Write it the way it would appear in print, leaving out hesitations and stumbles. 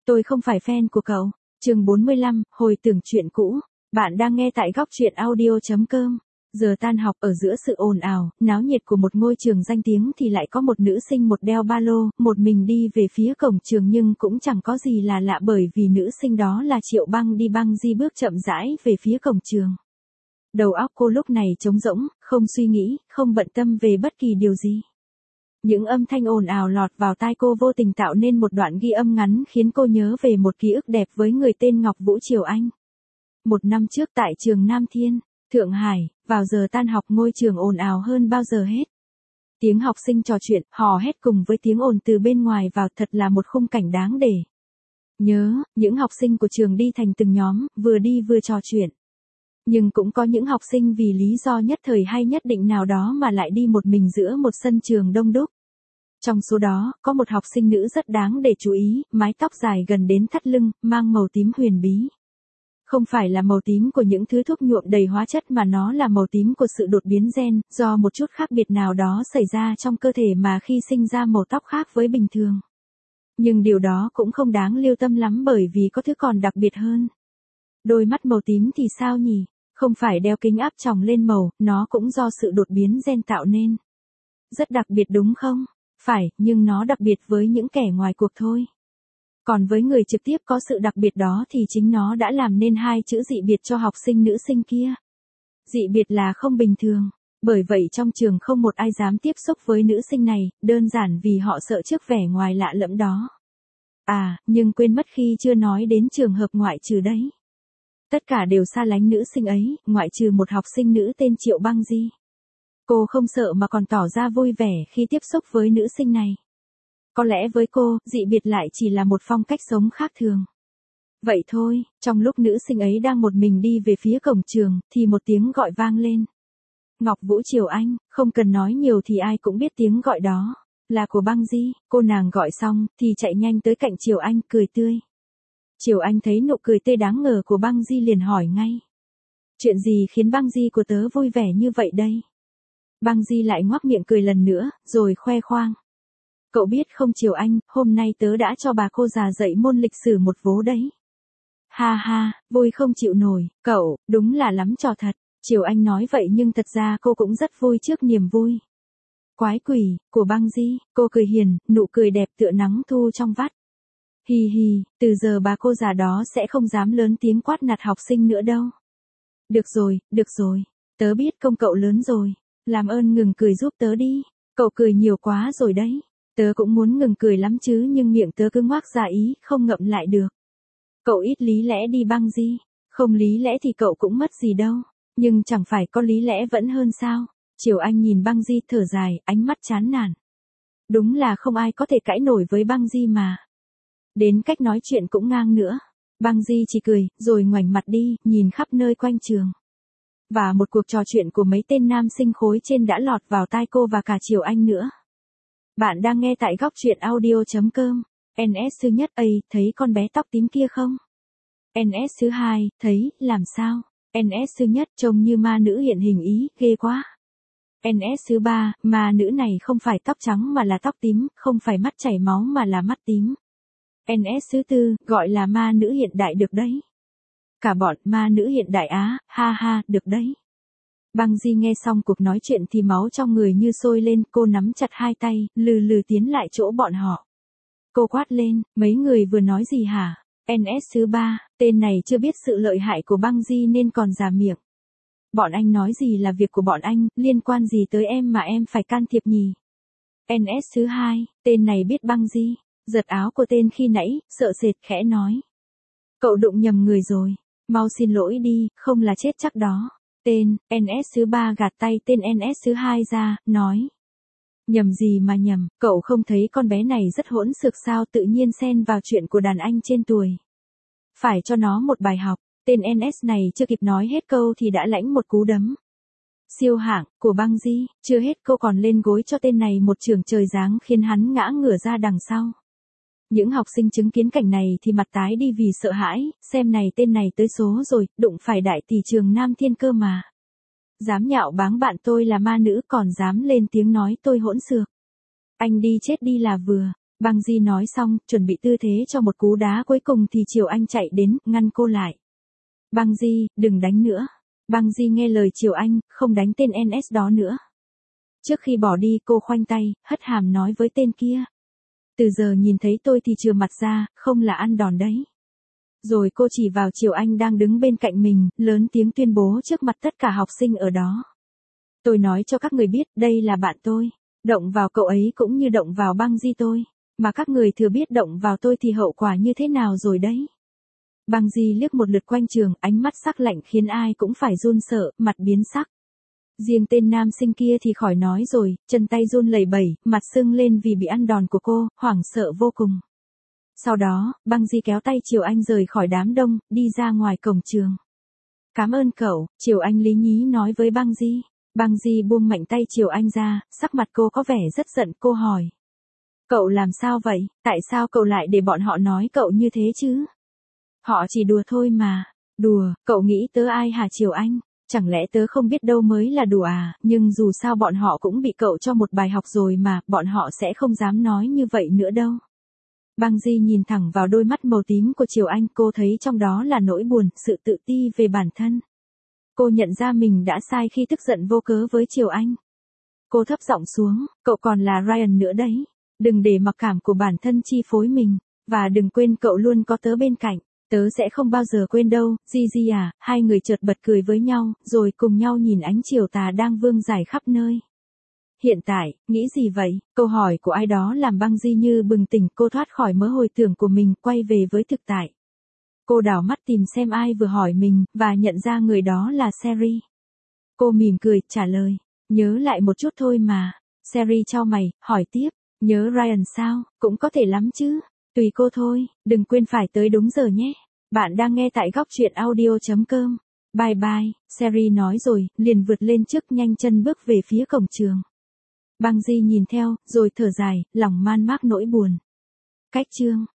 Tôi không phải fan của cậu. Chương 45, hồi tưởng chuyện cũ. Bạn đang nghe tại góc truyện audio.com. Giờ tan học, ở giữa sự ồn ào, náo nhiệt của một ngôi trường danh tiếng thì lại có một nữ sinh một đeo ba lô, một mình đi về phía cổng trường, nhưng cũng chẳng có gì là lạ bởi vì nữ sinh đó là Triệu Băng đi băng di bước chậm rãi về phía cổng trường. Đầu óc cô lúc này trống rỗng, không suy nghĩ, không bận tâm về bất kỳ điều gì. Những âm thanh ồn ào lọt vào tai cô vô tình tạo nên một đoạn ghi âm ngắn khiến cô nhớ về một ký ức đẹp với người tên Ngọc Vũ Triều Anh. Một năm trước tại trường Nam Thiên, Thượng Hải, vào giờ tan học ngôi trường ồn ào hơn bao giờ hết. Tiếng học sinh trò chuyện, hò hét cùng với tiếng ồn từ bên ngoài vào, thật là một khung cảnh đáng để nhớ. Những học sinh của trường đi thành từng nhóm, vừa đi vừa trò chuyện. Nhưng cũng có những học sinh vì lý do nhất thời hay nhất định nào đó mà lại đi một mình giữa một sân trường đông đúc. Trong số đó, có một học sinh nữ rất đáng để chú ý, mái tóc dài gần đến thắt lưng, mang màu tím huyền bí. Không phải là màu tím của những thứ thuốc nhuộm đầy hóa chất mà nó là màu tím của sự đột biến gen, do một chút khác biệt nào đó xảy ra trong cơ thể mà khi sinh ra màu tóc khác với bình thường. Nhưng điều đó cũng không đáng lưu tâm lắm bởi vì có thứ còn đặc biệt hơn. Đôi mắt màu tím thì sao nhỉ? Không phải đeo kính áp tròng lên màu, nó cũng do sự đột biến gen tạo nên. Rất đặc biệt đúng không? Phải, nhưng nó đặc biệt với những kẻ ngoài cuộc thôi. Còn với người trực tiếp có sự đặc biệt đó thì chính nó đã làm nên hai chữ dị biệt cho học sinh nữ sinh kia. Dị biệt là không bình thường. Bởi vậy trong trường không một ai dám tiếp xúc với nữ sinh này, đơn giản vì họ sợ trước vẻ ngoài lạ lẫm đó. À, nhưng quên mất khi chưa nói đến trường hợp ngoại trừ đấy. Tất cả đều xa lánh nữ sinh ấy, ngoại trừ một học sinh nữ tên Triệu Băng Di. Cô không sợ mà còn tỏ ra vui vẻ khi tiếp xúc với nữ sinh này. Có lẽ với cô, dị biệt lại chỉ là một phong cách sống khác thường. Vậy thôi, trong lúc nữ sinh ấy đang một mình đi về phía cổng trường, thì một tiếng gọi vang lên. Ngọc Vũ Triều Anh, không cần nói nhiều thì ai cũng biết tiếng gọi đó là của Băng Di. Cô nàng gọi xong, thì chạy nhanh tới cạnh Triều Anh, cười tươi. Triều Anh thấy nụ cười tươi đáng ngờ của Băng Di liền hỏi ngay. Chuyện gì khiến Băng Di của tớ vui vẻ như vậy đây? Băng Di lại ngoác miệng cười lần nữa, rồi khoe khoang. Cậu biết không Triều Anh, hôm nay tớ đã cho bà cô già dạy môn lịch sử một vố đấy. Ha ha, vui không chịu nổi, cậu, đúng là lắm trò thật. Triều Anh nói vậy nhưng thật ra cô cũng rất vui trước niềm vui. Quái quỷ, của Băng Di, cô cười hiền, nụ cười đẹp tựa nắng thu trong vắt. Hì hì, từ giờ bà cô già đó sẽ không dám lớn tiếng quát nạt học sinh nữa đâu. Được rồi, tớ biết công cậu lớn rồi, làm ơn ngừng cười giúp tớ đi, cậu cười nhiều quá rồi đấy. Tớ cũng muốn ngừng cười lắm chứ nhưng miệng tớ cứ ngoác ra ý, không ngậm lại được. Cậu ít lý lẽ đi Băng Di, không lý lẽ thì cậu cũng mất gì đâu, nhưng chẳng phải có lý lẽ vẫn hơn sao? Triều Anh nhìn Băng Di thở dài, ánh mắt chán nản. Đúng là không ai có thể cãi nổi với Băng Di mà. Đến cách nói chuyện cũng ngang nữa. Băng Di chỉ cười, rồi ngoảnh mặt đi, nhìn khắp nơi quanh trường. Và một cuộc trò chuyện của mấy tên nam sinh khối trên đã lọt vào tai cô và cả Triều Anh nữa. Bạn đang nghe tại góc truyện audio.com. NS thứ nhất, thấy con bé tóc tím kia không? NS thứ hai, thấy, làm sao? NS thứ nhất, trông như ma nữ hiện hình ý, ghê quá. NS thứ ba, ma nữ này không phải tóc trắng mà là tóc tím, không phải mắt chảy máu mà là mắt tím. NS thứ tư, gọi là ma nữ hiện đại được đấy. Cả bọn ma nữ hiện đại á, ha ha, được đấy. Băng Di nghe xong cuộc nói chuyện thì máu trong người như sôi lên, cô nắm chặt hai tay, lừ lừ tiến lại chỗ bọn họ. Cô quát lên, mấy người vừa nói gì hả? NS thứ ba, tên này chưa biết sự lợi hại của Băng Di nên còn già miệng. Bọn anh nói gì là việc của bọn anh, liên quan gì tới em mà em phải can thiệp nhỉ? NS thứ hai, tên này biết Băng Di, giật áo của tên khi nãy, sợ sệt khẽ nói. Cậu đụng nhầm người rồi, mau xin lỗi đi, không là chết chắc đó. Tên, NS thứ ba gạt tay tên NS thứ hai ra, nói. Nhầm gì mà nhầm, cậu không thấy con bé này rất hỗn xược sao tự nhiên xen vào chuyện của đàn anh trên tuổi. Phải cho nó một bài học, tên NS này chưa kịp nói hết câu thì đã lãnh một cú đấm. Siêu hạng, của Băng Di, chưa hết câu còn lên gối cho tên này một chưởng trời giáng khiến hắn ngã ngửa ra đằng sau. Những học sinh chứng kiến cảnh này thì mặt tái đi vì sợ hãi, xem này tên này tới số rồi, đụng phải đại tỷ trường Nam Thiên cơ mà. Dám nhạo báng bạn tôi là ma nữ còn dám lên tiếng nói tôi hỗn xược. Anh đi chết đi là vừa. Băng Di nói xong, chuẩn bị tư thế cho một cú đá cuối cùng thì Triều Anh chạy đến, ngăn cô lại. Băng Di, đừng đánh nữa. Băng Di nghe lời Triều Anh, không đánh tên NS đó nữa. Trước khi bỏ đi cô khoanh tay, hất hàm nói với tên kia. Từ giờ nhìn thấy tôi thì trừ mặt ra, không là ăn đòn đấy. Rồi cô chỉ vào Triều Anh đang đứng bên cạnh mình, lớn tiếng tuyên bố trước mặt tất cả học sinh ở đó. Tôi nói cho các người biết, đây là bạn tôi. Động vào cậu ấy cũng như động vào Băng Di tôi. Mà các người thừa biết động vào tôi thì hậu quả như thế nào rồi đấy. Băng Di liếc một lượt quanh trường, ánh mắt sắc lạnh khiến ai cũng phải run sợ, mặt biến sắc. Riêng tên nam sinh kia thì khỏi nói rồi, chân tay run lẩy bẩy, mặt sưng lên vì bị ăn đòn của cô, hoảng sợ vô cùng. Sau đó, Băng Di kéo tay Triều Anh rời khỏi đám đông, đi ra ngoài cổng trường. Cảm ơn cậu, Triều Anh lý nhí nói với Băng Di. Băng Di buông mạnh tay Triều Anh ra, sắc mặt cô có vẻ rất giận, cô hỏi. Cậu làm sao vậy, tại sao cậu lại để bọn họ nói cậu như thế chứ? Họ chỉ đùa thôi mà. Đùa, cậu nghĩ tớ ai hả Triều Anh? Chẳng lẽ tớ không biết đâu mới là đùa à, nhưng dù sao bọn họ cũng bị cậu cho một bài học rồi mà, bọn họ sẽ không dám nói như vậy nữa đâu. Băng Di nhìn thẳng vào đôi mắt màu tím của Triều Anh, cô thấy trong đó là nỗi buồn, sự tự ti về bản thân. Cô nhận ra mình đã sai khi tức giận vô cớ với Triều Anh. Cô thấp giọng xuống, cậu còn là Ryan nữa đấy. Đừng để mặc cảm của bản thân chi phối mình, và đừng quên cậu luôn có tớ bên cạnh. Tớ sẽ không bao giờ quên đâu, Gigi à, hai người chợt bật cười với nhau, rồi cùng nhau nhìn ánh chiều tà đang vương rải khắp nơi. Hiện tại, nghĩ gì vậy? Câu hỏi của ai đó làm Băng Di như bừng tỉnh, cô thoát khỏi mớ hồi tưởng của mình, quay về với thực tại. Cô đảo mắt tìm xem ai vừa hỏi mình, và nhận ra người đó là Sherry. Cô mỉm cười, trả lời, nhớ lại một chút thôi mà. Sherry chau mày, hỏi tiếp, nhớ Ryan sao, cũng có thể lắm chứ. Tùy cô thôi, đừng quên phải tới đúng giờ nhé. Bạn đang nghe tại góc truyện audio.com. Bye bye, Sherry nói rồi, liền vượt lên trước nhanh chân bước về phía cổng trường. Băng Di nhìn theo, rồi thở dài, lòng man mác nỗi buồn. Cách chương